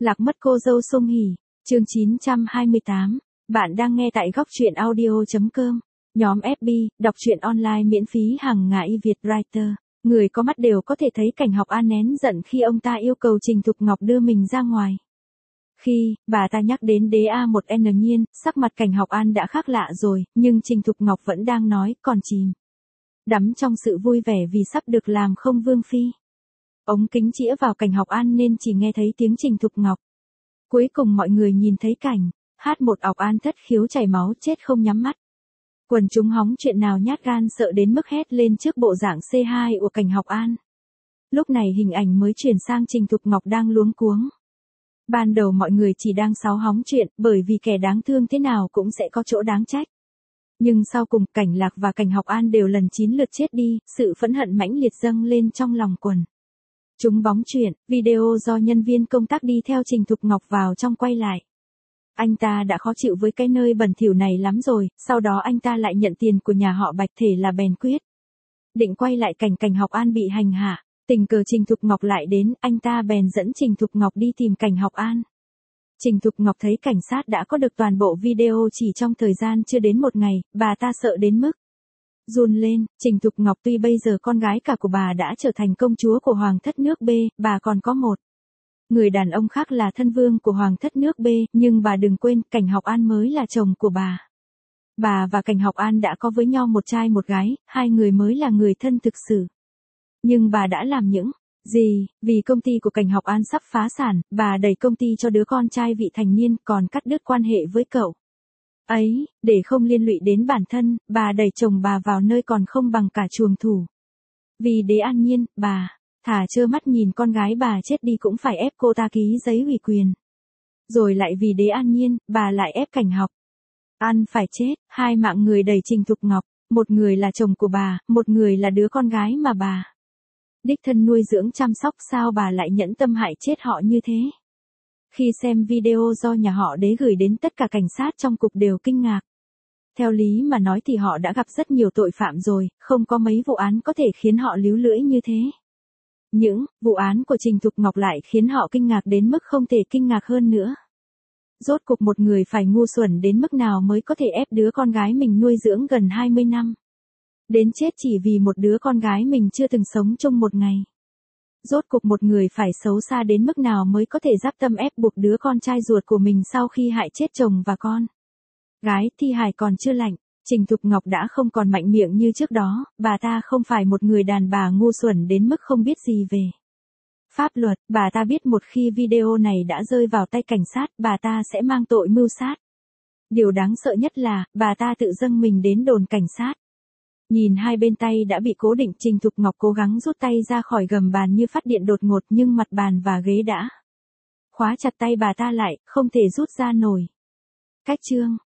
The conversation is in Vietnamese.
Lạc mất cô dâu Song Hỷ, chương 928. Bạn đang nghe tại góc truyện audio.com. Nhóm FB, đọc truyện online miễn phí hàng ngày Việt Writer. Người có mắt đều có thể thấy Cảnh Học An nén giận khi ông ta yêu cầu Trình Thục Ngọc đưa mình ra ngoài. Khi bà ta nhắc đến đế A1N Nhiên, sắc mặt Cảnh Học An đã khác lạ rồi, nhưng Trình Thục Ngọc vẫn đang nói, còn chìm đắm trong sự vui vẻ vì sắp được làm không vương phi. Ống kính chĩa vào Cảnh Học An nên chỉ nghe thấy tiếng Trình Thục Ngọc. Cuối cùng mọi người nhìn thấy cảnh H1 Học An thất khiếu chảy máu chết không nhắm mắt. Quần chúng hóng chuyện nào nhát gan sợ đến mức hét lên trước bộ dạng C2 của Cảnh Học An. Lúc này hình ảnh mới chuyển sang Trình Thục Ngọc đang luống cuống. Ban đầu mọi người chỉ đang sáo hóng chuyện bởi vì kẻ đáng thương thế nào cũng sẽ có chỗ đáng trách. Nhưng sau cùng Cảnh Lạc và Cảnh Học An đều lần 9 lượt chết đi, sự phẫn hận mãnh liệt dâng lên trong lòng quần chúng bóng chuyện, video do nhân viên công tác đi theo Trình Thục Ngọc vào trong quay lại. Anh ta đã khó chịu với cái nơi bẩn thỉu này lắm rồi, sau đó anh ta lại nhận tiền của nhà họ Bạch thể là bèn quyết định quay lại cảnh Cảnh Học An bị hành hạ. Tình cờ Trình Thục Ngọc lại đến, anh ta bèn dẫn Trình Thục Ngọc đi tìm Cảnh Học An. Trình Thục Ngọc thấy cảnh sát đã có được toàn bộ video chỉ trong thời gian chưa đến một ngày, bà ta sợ đến mức run lên. Trình Thục Ngọc tuy bây giờ con gái cả của bà đã trở thành công chúa của Hoàng thất nước B, bà còn có một người đàn ông khác là thân vương của Hoàng thất nước B, nhưng bà đừng quên, Cảnh Học An mới là chồng của bà. Bà và Cảnh Học An đã có với nhau một trai một gái, hai người mới là người thân thực sự. Nhưng bà đã làm những gì? Vì công ty của Cảnh Học An sắp phá sản, bà đẩy công ty cho đứa con trai vị thành niên, còn cắt đứt quan hệ với cậu ấy, để không liên lụy đến bản thân, bà đẩy chồng bà vào nơi còn không bằng cả chuồng thủ. Vì đế An Nhiên, bà thà trơ mắt nhìn con gái bà chết đi cũng phải ép cô ta ký giấy ủy quyền. Rồi lại vì đế An Nhiên, bà lại ép Cảnh Học An phải chết. Hai mạng người đẩy Trình Thục Ngọc, một người là chồng của bà, một người là đứa con gái mà bà đích thân nuôi dưỡng chăm sóc, sao bà lại nhẫn tâm hại chết họ như thế? Khi xem video do nhà họ đế gửi đến, tất cả cảnh sát trong cục đều kinh ngạc. Theo lý mà nói thì họ đã gặp rất nhiều tội phạm rồi, không có mấy vụ án có thể khiến họ líu lưỡi như thế. Những vụ án của Trình Thục Ngọc lại khiến họ kinh ngạc đến mức không thể kinh ngạc hơn nữa. Rốt cuộc một người phải ngu xuẩn đến mức nào mới có thể ép đứa con gái mình nuôi dưỡng gần 20 năm. Đến chết chỉ vì một đứa con gái mình chưa từng sống chung một ngày. Rốt cuộc một người phải xấu xa đến mức nào mới có thể dáp tâm ép buộc đứa con trai ruột của mình sau khi hại chết chồng và con gái. Thi hài còn chưa lạnh, Trình Thục Ngọc đã không còn mạnh miệng như trước đó, bà ta không phải một người đàn bà ngu xuẩn đến mức không biết gì về pháp luật, bà ta biết một khi video này đã rơi vào tay cảnh sát, bà ta sẽ mang tội mưu sát. Điều đáng sợ nhất là, bà ta tự dâng mình đến đồn cảnh sát. Nhìn hai bên tay đã bị cố định, Trình Thục Ngọc cố gắng rút tay ra khỏi gầm bàn như phát điện đột ngột, nhưng mặt bàn và ghế đã khóa chặt tay bà ta lại, không thể rút ra nổi. Cách chương